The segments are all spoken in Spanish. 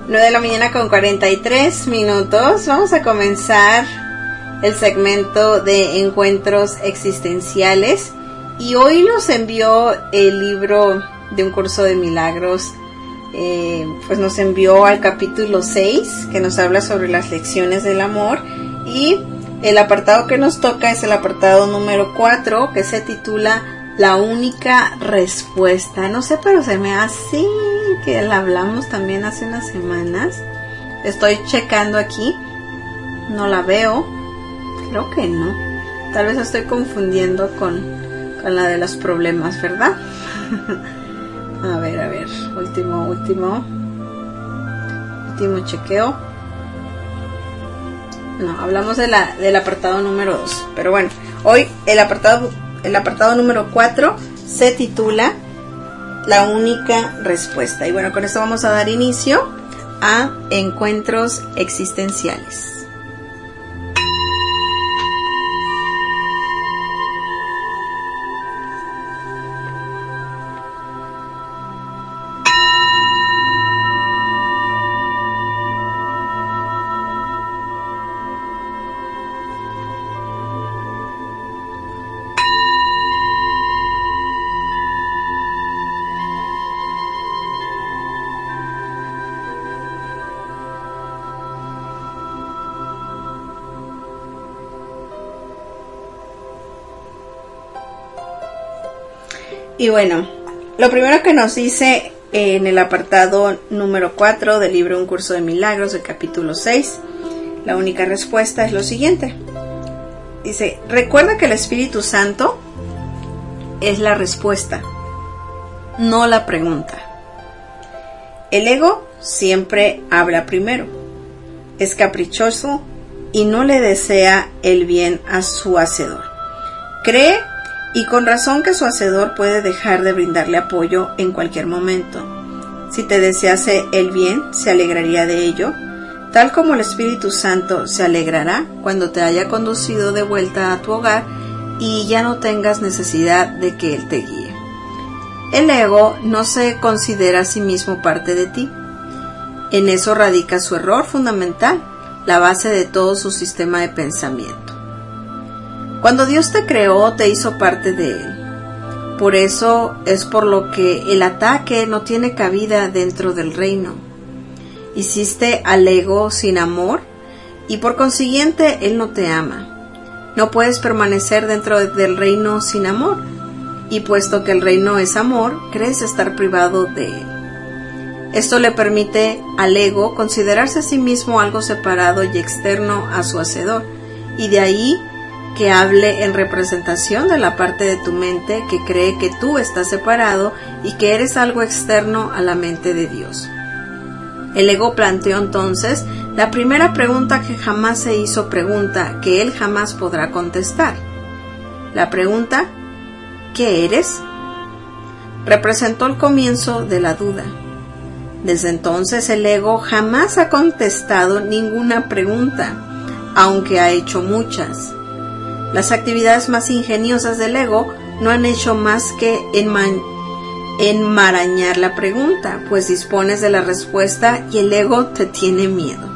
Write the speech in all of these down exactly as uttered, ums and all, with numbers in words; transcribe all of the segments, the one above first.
nueve de la mañana con cuarenta y tres minutos. Vamos a comenzar el segmento de encuentros existenciales. Y hoy nos envió el libro de un curso de milagros. Eh, pues nos envió al capítulo seis, que nos habla sobre las lecciones del amor. Y el apartado que nos toca es el apartado número cuatro, que se titula La única respuesta. No sé, pero se me hace que la hablamos también hace unas semanas. Estoy checando aquí. No la veo. Creo que no. Tal vez estoy confundiendo con, con la de los problemas, ¿verdad? A ver, a ver. Último, último. Último chequeo. No, hablamos de la, del apartado número dos. Pero bueno, hoy el apartado, el apartado número cuatro se titula La única respuesta. Y bueno, con esto vamos a dar inicio a encuentros existenciales. Y bueno, lo primero que nos dice en el apartado número cuatro del libro Un curso de milagros, del capítulo seis, la única respuesta es lo siguiente. Dice, recuerda que el Espíritu Santo es la respuesta, no la pregunta. El ego siempre habla primero, es caprichoso y no le desea el bien a su hacedor. Cree y con razón que su hacedor puede dejar de brindarle apoyo en cualquier momento. Si te desease el bien, se alegraría de ello, tal como el Espíritu Santo se alegrará cuando te haya conducido de vuelta a tu hogar y ya no tengas necesidad de que Él te guíe. El ego no se considera a sí mismo parte de ti. En eso radica su error fundamental, la base de todo su sistema de pensamiento. Cuando Dios te creó, te hizo parte de Él. Por eso es por lo que el ataque no tiene cabida dentro del reino. Hiciste al ego sin amor y por consiguiente Él no te ama. No puedes permanecer dentro del reino sin amor. Y puesto que el reino es amor, crees estar privado de Él. Esto le permite al ego considerarse a sí mismo algo separado y externo a su hacedor. Y de ahí que hable en representación de la parte de tu mente que cree que tú estás separado y que eres algo externo a la mente de Dios. El ego planteó entonces la primera pregunta que jamás se hizo pregunta que él jamás podrá contestar. La pregunta, ¿qué eres?, representó el comienzo de la duda. Desde entonces el ego jamás ha contestado ninguna pregunta, aunque ha hecho muchas. Las actividades más ingeniosas del ego no han hecho más que enma- enmarañar la pregunta, pues dispones de la respuesta y el ego te tiene miedo.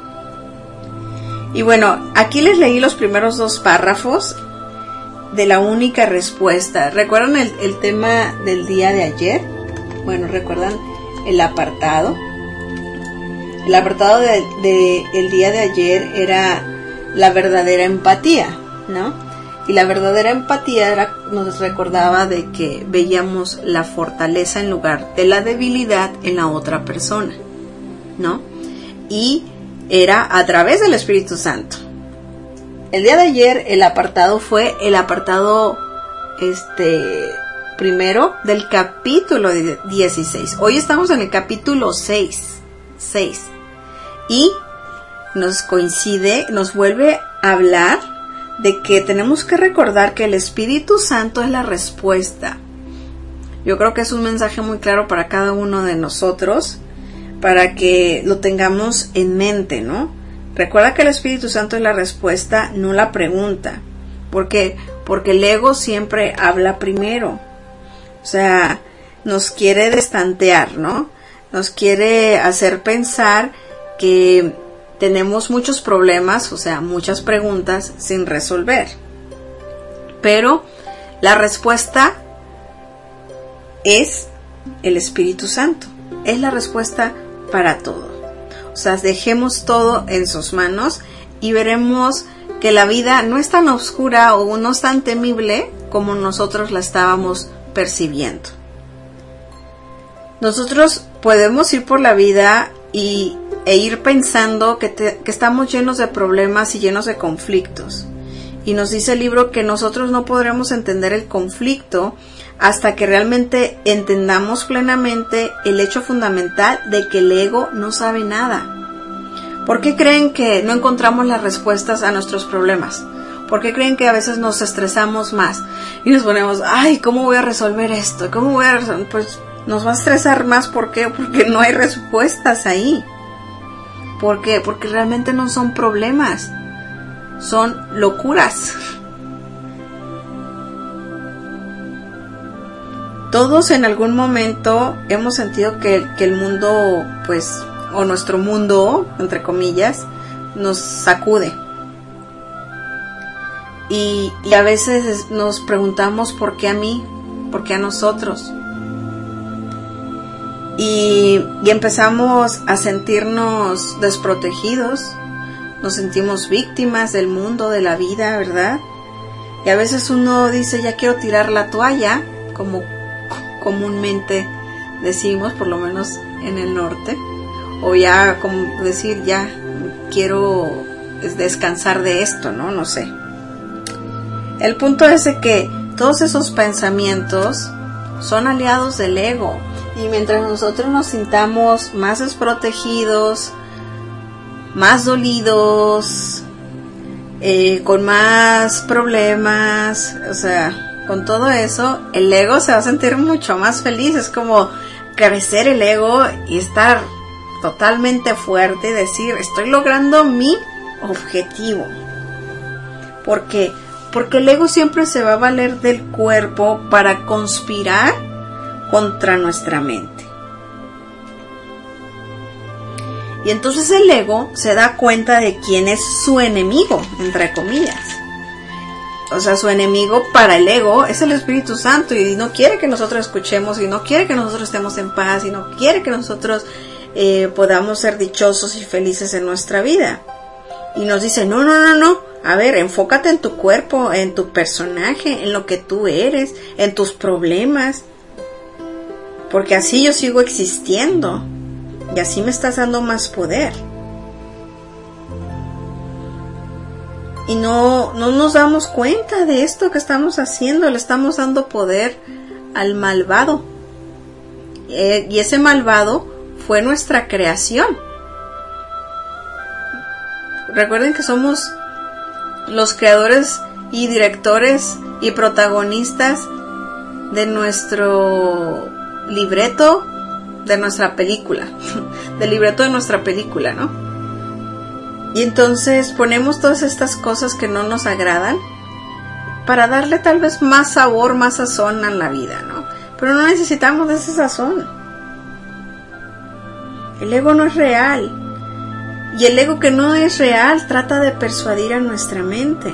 Y bueno, aquí les leí los primeros dos párrafos de la única respuesta. ¿Recuerdan el, el tema del día de ayer? Bueno, ¿recuerdan el apartado? El apartado de, de el día de ayer era la verdadera empatía, ¿no? Y la verdadera empatía era, nos recordaba de que veíamos la fortaleza en lugar de la debilidad en la otra persona, ¿no? Y era a través del Espíritu Santo. El día de ayer el apartado fue el apartado este primero del capítulo dieciséis. Hoy estamos en el capítulo seis. seis. Y nos coincide, nos vuelve a hablar de que tenemos que recordar que el Espíritu Santo es la respuesta. Yo creo que es un mensaje muy claro para cada uno de nosotros, para que lo tengamos en mente, ¿no? Recuerda que el Espíritu Santo es la respuesta, no la pregunta. ¿Por qué? Porque el ego siempre habla primero. O sea, nos quiere destantear, ¿no? nos quiere hacer pensar que tenemos muchos problemas, o sea, muchas preguntas sin resolver. Pero la respuesta es el Espíritu Santo. Es la respuesta para todo. O sea, dejemos todo en sus manos y veremos que la vida no es tan oscura o no es tan temible como nosotros la estábamos percibiendo. Nosotros podemos ir por la vida y, e ir pensando que, te, que estamos llenos de problemas y llenos de conflictos. Y nos dice el libro que nosotros no podremos entender el conflicto hasta que realmente entendamos plenamente el hecho fundamental de que el ego no sabe nada. ¿Por qué creen que no encontramos las respuestas a nuestros problemas? ¿Por qué creen que a veces nos estresamos más? Y nos ponemos, ay, ¿cómo voy a resolver esto? ¿Cómo voy a resolver? Pues nos va a estresar más. ¿Por qué? Porque no hay respuestas ahí. ¿Por qué? Porque realmente no son problemas. Son locuras. Todos en algún momento hemos sentido que, que el mundo, pues, o nuestro mundo, entre comillas, nos sacude. Y, y a veces nos preguntamos ¿por qué a mí? ¿Por qué a nosotros? Y, y empezamos a sentirnos desprotegidos, nos sentimos víctimas del mundo, de la vida, ¿verdad? Y a veces uno dice, ya quiero tirar la toalla, como comúnmente decimos, por lo menos en el norte, o ya como decir, ya quiero descansar de esto, ¿no? No sé. El punto es de que todos esos pensamientos son aliados del ego, y mientras nosotros nos sintamos más desprotegidos, más dolidos, eh, con más problemas, o sea, con todo eso, el ego se va a sentir mucho más feliz. Es como crecer el ego y estar totalmente fuerte y decir, estoy logrando mi objetivo. ¿Por qué? Porque el ego siempre se va a valer del cuerpo para conspirar contra nuestra mente. Y entonces el ego se da cuenta de quién es su enemigo, entre comillas. O sea, su enemigo para el ego es el Espíritu Santo, y no quiere que nosotros escuchemos, y no quiere que nosotros estemos en paz, y no quiere que nosotros eh, podamos ser dichosos y felices en nuestra vida. Y nos dice, no, no, no, no, a ver, enfócate en tu cuerpo, en tu personaje, en lo que tú eres, en tus problemas, porque así yo sigo existiendo, y así me estás dando más poder. Y no, no nos damos cuenta de esto que estamos haciendo. Le estamos dando poder al malvado. Eh, y ese malvado fue nuestra creación. Recuerden que somos los creadores y directores y protagonistas de nuestro libreto, de nuestra película, del libreto de nuestra película, ¿no? Y entonces ponemos todas estas cosas que no nos agradan para darle tal vez más sabor, más sazón a la vida, ¿no? Pero no necesitamos de ese sazón. El ego no es real. Y el ego que no es real trata de persuadir a nuestra mente.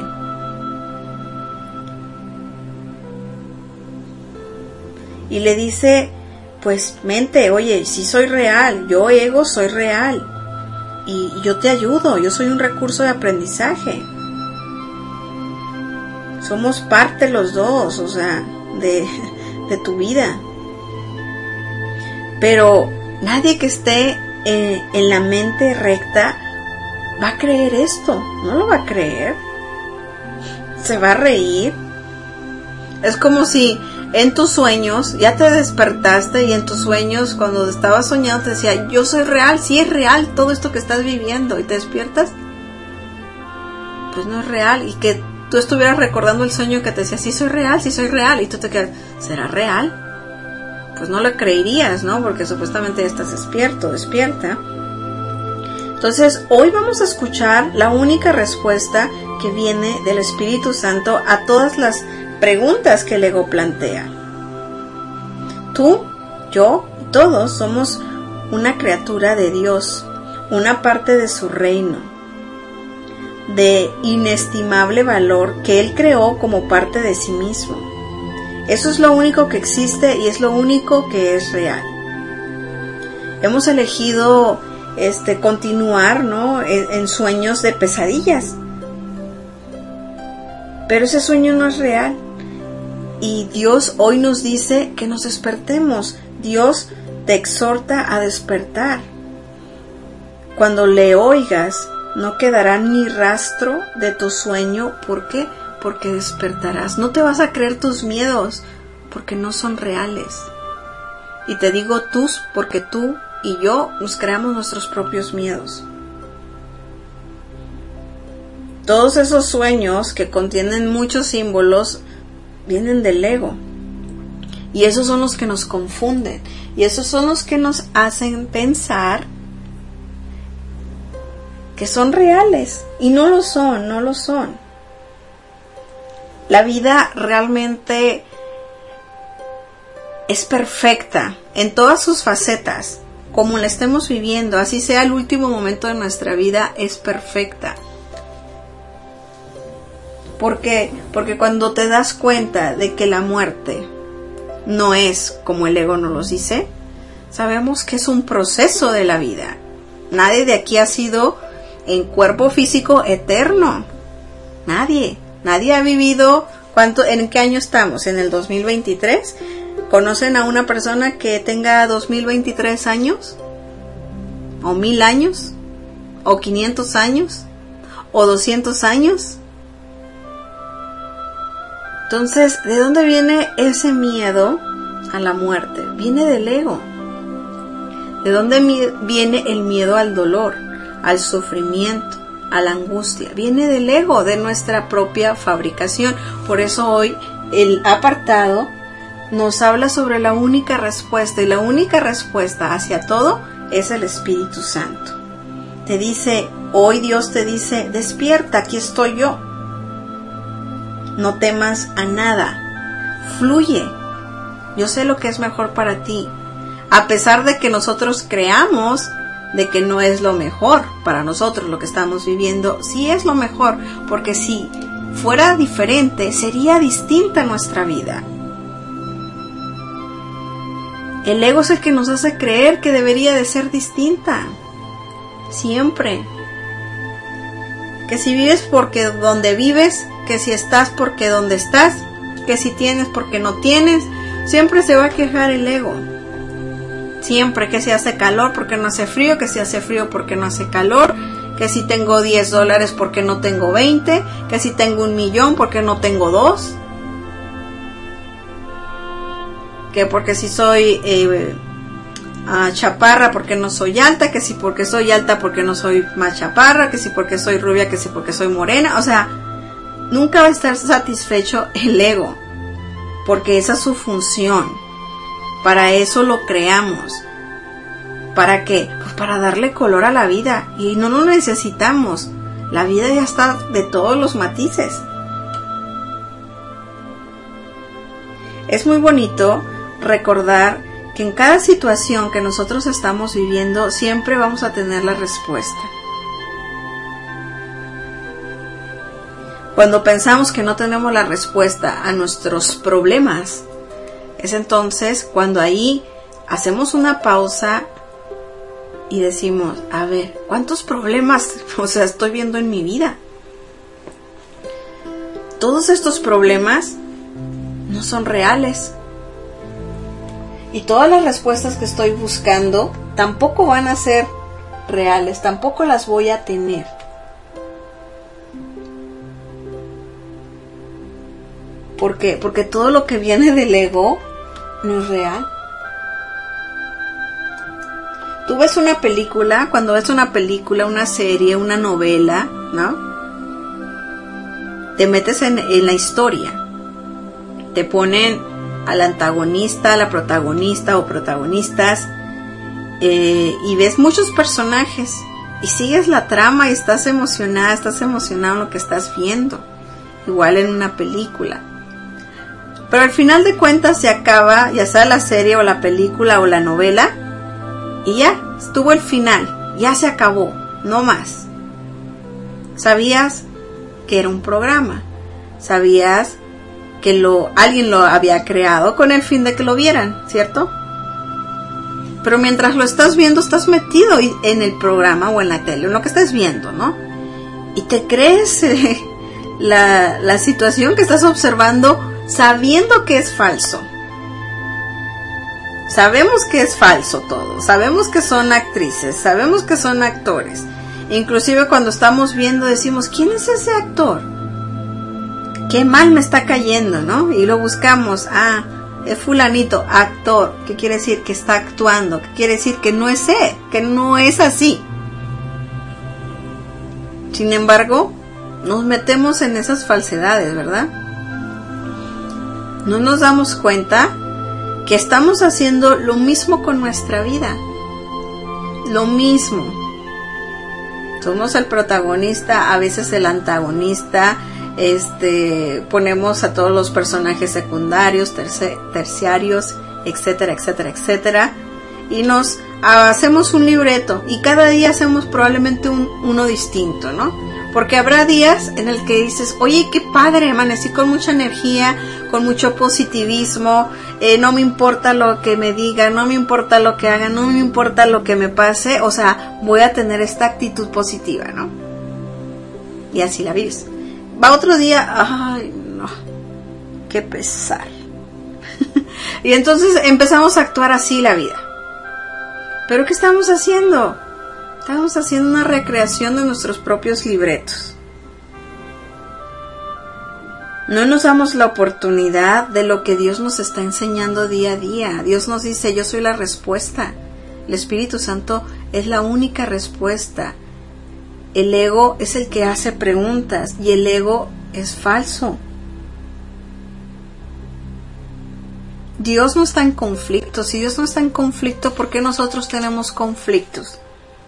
Y le dice, pues mente, oye, si soy real, yo ego soy real. Y yo te ayudo, yo soy un recurso de aprendizaje. Somos parte los dos, o sea, de, de tu vida. Pero nadie que esté en, en la mente recta va a creer esto, no lo va a creer. Se va a reír. Es como si en tus sueños, ya te despertaste y en tus sueños cuando estabas soñando te decía, yo soy real, sí es real todo esto que estás viviendo, y te despiertas, pues no es real, y que tú estuvieras recordando el sueño que te decía, sí soy real, sí soy real, y tú te quedas, ¿será real? Pues no lo creerías, ¿no? Porque supuestamente ya estás despierto, despierta. Entonces, hoy vamos a escuchar la única respuesta que viene del Espíritu Santo a todas las preguntas que el ego plantea. Tú, yo, todos somos una criatura de Dios, una parte de su reino, de inestimable valor que Él creó como parte de sí mismo. Eso es lo único que existe y es lo único que es real. Hemos elegido este, continuar, ¿no?, en, en sueños de pesadillas, pero ese sueño no es real. Y Dios hoy nos dice que nos despertemos. Dios te exhorta a despertar. Cuando le oigas, no quedará ni rastro de tu sueño. ¿Por qué? Porque despertarás. No te vas a creer tus miedos, porque no son reales. Y te digo tus, porque tú y yo nos creamos nuestros propios miedos. Todos esos sueños que contienen muchos símbolos vienen del ego. Y esos son los que nos confunden. Y esos son los que nos hacen pensar que son reales. Y no lo son, no lo son. La vida realmente es perfecta en todas sus facetas. Como la estemos viviendo, así sea el último momento de nuestra vida, es perfecta. ¿Por qué? Porque cuando te das cuenta de que la muerte no es como el ego nos lo dice, sabemos que es un proceso de la vida. Nadie de aquí ha sido en cuerpo físico eterno. Nadie. Nadie ha vivido. ¿Cuánto? ¿En qué año estamos? ¿En el dos mil veintitrés? ¿Conocen a una persona que tenga dos mil veintitrés años? ¿O mil años? ¿O quinientos años? ¿O doscientos años? Entonces, ¿de dónde viene ese miedo a la muerte? Viene del ego. ¿De dónde viene el miedo al dolor, al sufrimiento, a la angustia? Viene del ego, de nuestra propia fabricación. Por eso hoy el apartado nos habla sobre la única respuesta, y la única respuesta hacia todo es el Espíritu Santo. Te dice, hoy Dios te dice, despierta, aquí estoy yo. No temas a nada, fluye. Yo sé lo que es mejor para ti. A pesar de que nosotros creamos de que no es lo mejor para nosotros lo que estamos viviendo, sí es lo mejor, porque si fuera diferente, sería distinta nuestra vida. El ego es el que nos hace creer que debería de ser distinta. Siempre. Que si vives porque donde vives, que si estás porque donde estás, que si tienes porque no tienes, siempre se va a quejar el ego. Siempre, que si hace calor porque no hace frío, que si hace frío porque no hace calor, que si tengo diez dólares porque no tengo veinte, que si tengo un millón porque no tengo dos, que porque si soy eh, uh, chaparra porque no soy alta, que si porque soy alta porque no soy más chaparra, que si porque soy rubia, que si porque soy morena. O sea, nunca va a estar satisfecho el ego, porque esa es su función. Para eso lo creamos. ¿Para qué? Pues para darle color a la vida. Y no lo necesitamos. La vida ya está de todos los matices. Es muy bonito recordar que en cada situación que nosotros estamos viviendo siempre vamos a tener la respuesta. Cuando pensamos que no tenemos la respuesta a nuestros problemas, es entonces cuando ahí hacemos una pausa y decimos, a ver, ¿cuántos problemas, o sea, estoy viendo en mi vida? Todos estos problemas no son reales. Y todas las respuestas que estoy buscando tampoco van a ser reales, tampoco las voy a tener. ¿Por qué? Porque todo lo que viene del ego no es real. Tú ves una película, cuando ves una película, una serie, una novela, ¿no? Te metes en, en la historia. Te ponen al antagonista, a la protagonista o protagonistas, eh, y ves muchos personajes y sigues la trama y estás emocionada, estás emocionado en lo que estás viendo. Igual en una película. Pero al final de cuentas se acaba, ya sea la serie o la película o la novela, Y ya, estuvo el final, ya se acabó, no más. Sabías que era un programa, sabías que lo, alguien lo había creado con el fin de que lo vieran, ¿cierto? Pero mientras lo estás viendo, estás metido en el programa o en la tele, en lo que estás viendo, ¿no? Y te crees eh, la, la situación que estás observando sabiendo que es falso. Sabemos que es falso todo, sabemos que son actrices, sabemos que son actores. Inclusive cuando estamos viendo decimos, ¿quién es ese actor? Qué mal me está cayendo, ¿no? Y lo buscamos, ah, es fulanito, actor, ¿qué quiere decir? Que está actuando, ¿qué quiere decir? Que no es él, que no es así. Sin embargo, nos metemos en esas falsedades, ¿verdad? No nos damos cuenta que estamos haciendo lo mismo con nuestra vida. Lo mismo. Somos el protagonista, a veces el antagonista, este, ponemos a todos los personajes secundarios, terci- terciarios, etcétera, etcétera, etcétera, y nos hacemos un libreto, y cada día hacemos probablemente un, uno distinto, ¿no? Porque habrá días en el que dices, oye, qué padre, amanecí con mucha energía, con mucho positivismo, eh, no me importa lo que me digan, no me importa lo que hagan, no me importa lo que me pase, o sea, voy a tener esta actitud positiva, ¿no? Y así la vives. Va otro día, ay, no, qué pesar. Y entonces empezamos a actuar así la vida. ¿Pero qué estamos haciendo? Estamos haciendo una recreación de nuestros propios libretos. No nos damos la oportunidad de lo que Dios nos está enseñando día a día. Dios nos dice, yo soy la respuesta. El Espíritu Santo es la única respuesta. El ego es el que hace preguntas y el ego es falso. Dios no está en conflicto. Si Dios no está en conflicto, ¿por qué nosotros tenemos conflictos?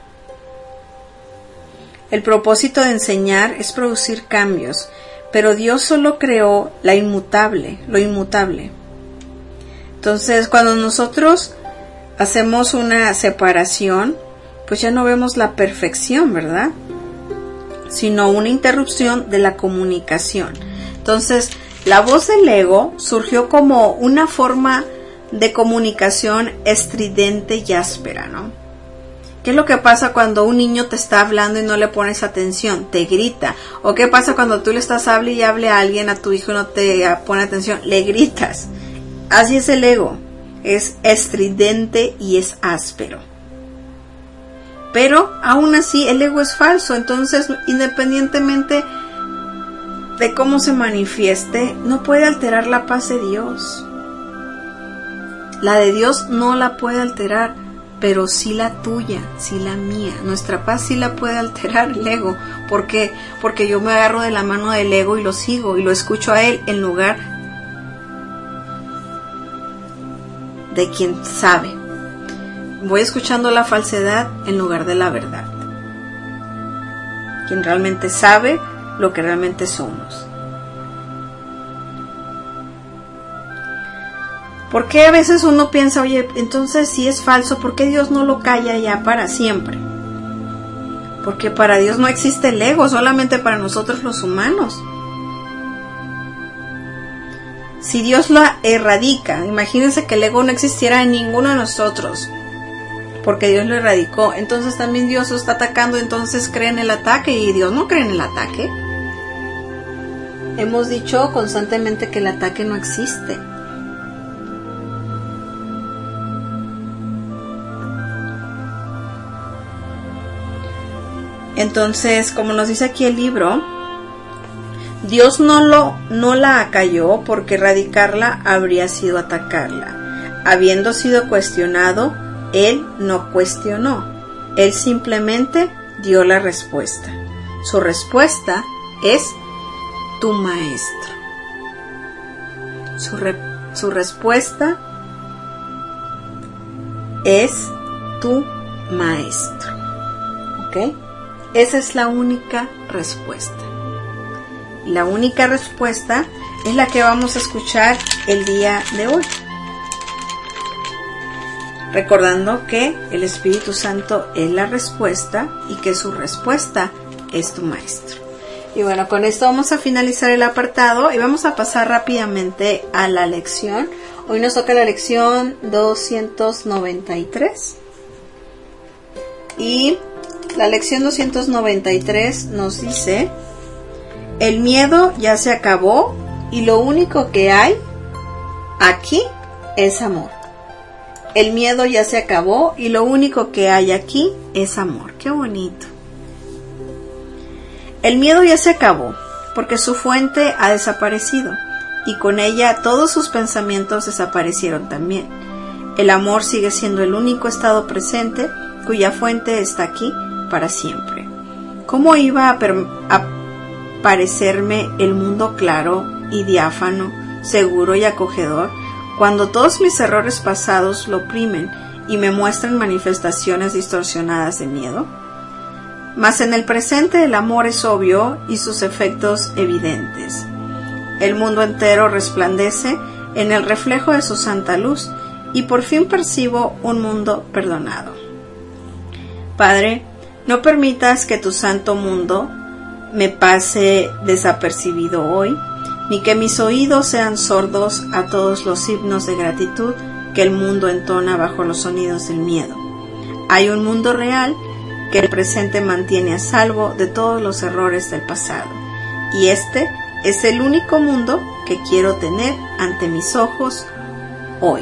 El propósito de enseñar es producir cambios, pero Dios solo creó la inmutable, lo inmutable. Entonces, cuando nosotros hacemos una separación, pues ya no vemos la perfección, ¿verdad? Sino una interrupción de la comunicación. Entonces, la voz del ego surgió como una forma de comunicación estridente y áspera, ¿no? ¿Qué es lo que pasa cuando un niño te está hablando y no le pones atención? Te grita. ¿O qué pasa cuando tú le estás hablando y hable a alguien, a tu hijo, y no te pone atención? Le gritas. Así es el ego. Es estridente y es áspero. Pero aún así el ego es falso. Entonces, independientemente de cómo se manifieste, no puede alterar la paz de Dios. La de Dios no la puede alterar, pero sí la tuya, sí la mía. Nuestra paz sí la puede alterar el ego. ¿Por qué? Porque yo me agarro de la mano del ego y lo sigo y lo escucho a él en lugar de quien sabe. Voy escuchando la falsedad en lugar de la verdad. Quien realmente sabe lo que realmente somos. ¿Por qué a veces uno piensa, oye, entonces si es falso, ¿por qué Dios no lo calla ya para siempre? Porque para Dios no existe el ego, solamente para nosotros los humanos. Si Dios lo erradica, imagínense que el ego no existiera en ninguno de nosotros, porque Dios lo erradicó, entonces también Dios lo está atacando, entonces cree en el ataque, y Dios no cree en el ataque. Hemos dicho constantemente que el ataque no existe. Entonces, como nos dice aquí el libro, Dios no, lo, no la acalló porque erradicarla habría sido atacarla. Habiendo sido cuestionado, Él no cuestionó. Él simplemente dio la respuesta. Su respuesta es tu maestro. Su, re, su respuesta es tu maestro. ¿Ok? Esa es la única respuesta. La única respuesta es la que vamos a escuchar el día de hoy. recordando que el Espíritu Santo es la respuesta y que su respuesta es tu maestro. Y bueno, con esto vamos a finalizar el apartado y vamos a pasar rápidamente a la lección. Hoy nos toca la lección doscientos noventa y tres. Y la lección doscientos noventa y tres nos dice: el miedo ya se acabó y lo único que hay aquí es amor. El miedo ya se acabó y lo único que hay aquí es amor. ¡Qué bonito! El miedo ya se acabó porque su fuente ha desaparecido y con ella todos sus pensamientos desaparecieron también. El amor sigue siendo el único estado presente cuya fuente está aquí para siempre. ¿Cómo iba a, a parecerme el mundo claro y diáfano, seguro y acogedor, cuando todos mis errores pasados lo oprimen y me muestran manifestaciones distorsionadas de miedo? Mas en el presente el amor es obvio y sus efectos evidentes. El mundo entero resplandece en el reflejo de su santa luz y por fin percibo un mundo perdonado. Padre, no permitas que tu santo mundo me pase desapercibido hoy, ni que mis oídos sean sordos a todos los himnos de gratitud que el mundo entona bajo los sonidos del miedo. Hay un mundo real que el presente mantiene a salvo de todos los errores del pasado, y este es el único mundo que quiero tener ante mis ojos hoy.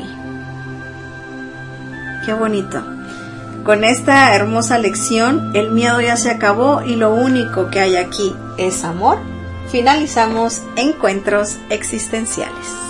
¡Qué bonito! Con esta hermosa lección, el miedo ya se acabó y lo único que hay aquí es amor. Finalizamos Encuentros Existenciales.